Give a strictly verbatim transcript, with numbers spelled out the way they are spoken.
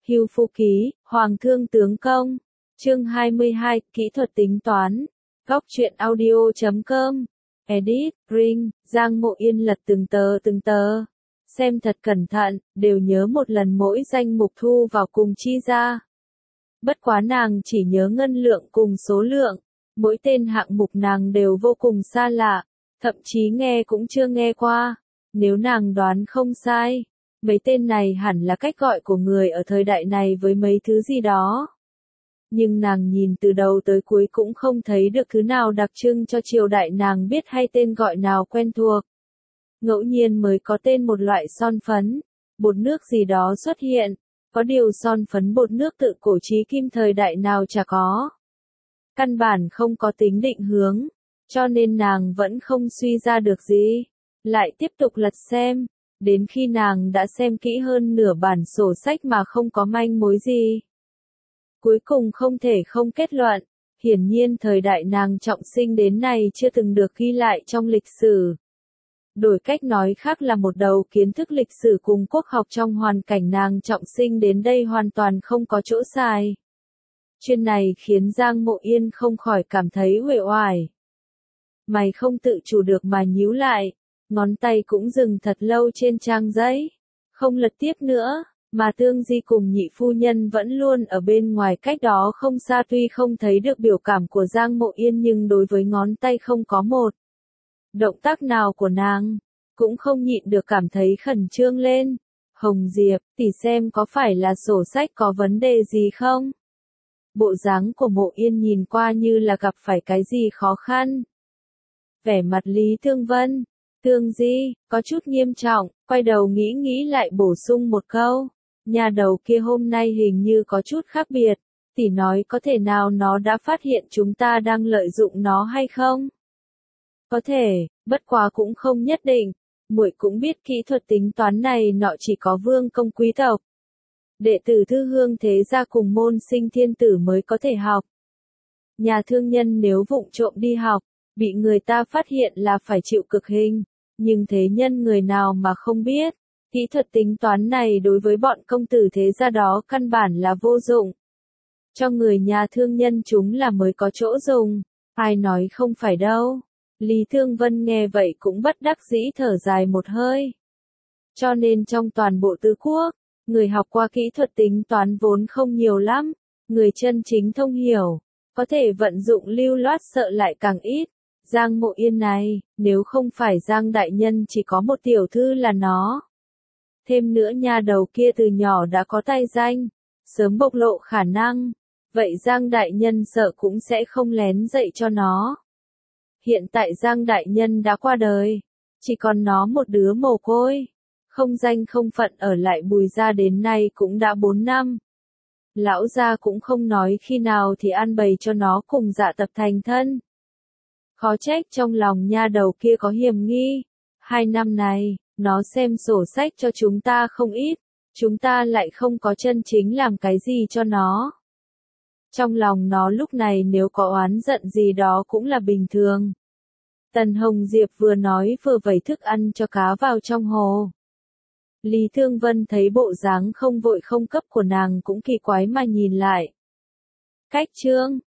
Hưu Phu Ký, Hoàng Thương Tướng Công. Chương hai mươi hai, Kỹ thuật tính toán. Góc truyện audio chấm com. Edit, Ring, Giang Mộ Yên lật từng tờ từng tờ. Xem thật cẩn thận, đều nhớ một lần mỗi danh mục thu vào cùng chi ra. Bất quá nàng chỉ nhớ ngân lượng cùng số lượng. Mỗi tên hạng mục nàng đều vô cùng xa lạ, thậm chí nghe cũng chưa nghe qua. Nếu nàng đoán không sai, mấy tên này hẳn là cách gọi của người ở thời đại này với mấy thứ gì đó. Nhưng nàng nhìn từ đầu tới cuối cũng không thấy được thứ nào đặc trưng cho triều đại nàng biết hay tên gọi nào quen thuộc. Ngẫu nhiên mới có tên một loại son phấn, bột nước gì đó xuất hiện, có điều son phấn bột nước tự cổ chí kim thời đại nào chả có. Căn bản không có tính định hướng, cho nên nàng vẫn không suy ra được gì. Lại tiếp tục lật xem, đến khi nàng đã xem kỹ hơn nửa bản sổ sách mà không có manh mối gì. Cuối cùng không thể không kết luận, hiển nhiên thời đại nàng trọng sinh đến nay chưa từng được ghi lại trong lịch sử. Đổi cách nói khác là một đầu kiến thức lịch sử cùng quốc học trong hoàn cảnh nàng trọng sinh đến đây hoàn toàn không có chỗ sai. Chuyện này khiến Giang Mộ Yên không khỏi cảm thấy uể oải. Mày không tự chủ được mà nhíu lại, ngón tay cũng dừng thật lâu trên trang giấy, không lật tiếp nữa, mà Tương Di cùng nhị phu nhân vẫn luôn ở bên ngoài cách đó không xa, tuy không thấy được biểu cảm của Giang Mộ Yên nhưng đối với ngón tay không có một động tác nào của nàng, cũng không nhịn được cảm thấy khẩn trương lên. Hồng Diệp, tỷ xem có phải là sổ sách có vấn đề gì không? Bộ dáng của Mộ Yên nhìn qua như là gặp phải cái gì khó khăn. Vẻ mặt Lý Thương Vân, Tương Di, có chút nghiêm trọng, quay đầu nghĩ nghĩ lại bổ sung một câu. Nhà đầu kia hôm nay hình như có chút khác biệt, tỷ nói có thể nào nó đã phát hiện chúng ta đang lợi dụng nó hay không? Có thể, bất quá cũng không nhất định, muội cũng biết kỹ thuật tính toán này nọ chỉ có vương công quý tộc. Đệ tử thư hương thế gia cùng môn sinh thiên tử mới có thể học. Nhà thương nhân nếu vụng trộm đi học, bị người ta phát hiện là phải chịu cực hình, nhưng thế nhân người nào mà không biết, kỹ thuật tính toán này đối với bọn công tử thế gia đó căn bản là vô dụng. Cho người nhà thương nhân chúng là mới có chỗ dùng, ai nói không phải đâu. Lý Thương Vân nghe vậy cũng bất đắc dĩ thở dài một hơi. Cho nên trong toàn bộ tứ quốc, người học qua kỹ thuật tính toán vốn không nhiều lắm, người chân chính thông hiểu, có thể vận dụng lưu loát sợ lại càng ít. Giang Mộ Yên này, nếu không phải Giang đại nhân chỉ có một tiểu thư là nó. Thêm nữa nha đầu kia từ nhỏ đã có tay danh, sớm bộc lộ khả năng, vậy Giang đại nhân sợ cũng sẽ không lén dạy cho nó. Hiện tại Giang đại nhân đã qua đời, chỉ còn nó một đứa mồ côi, không danh không phận ở lại Bùi gia đến nay cũng đã bốn năm. Lão gia cũng không nói khi nào thì an bày cho nó cùng Dạ Tập thành thân. Khó trách trong lòng nha đầu kia có hiềm nghi, hai năm này, nó xem sổ sách cho chúng ta không ít, chúng ta lại không có chân chính làm cái gì cho nó. Trong lòng nó lúc này nếu có oán giận gì đó cũng là bình thường. Tần Hồng Diệp vừa nói vừa vẩy thức ăn cho cá vào trong hồ. Lý Thương Vân thấy bộ dáng không vội không cấp của nàng cũng kỳ quái mà nhìn lại. Cách chương,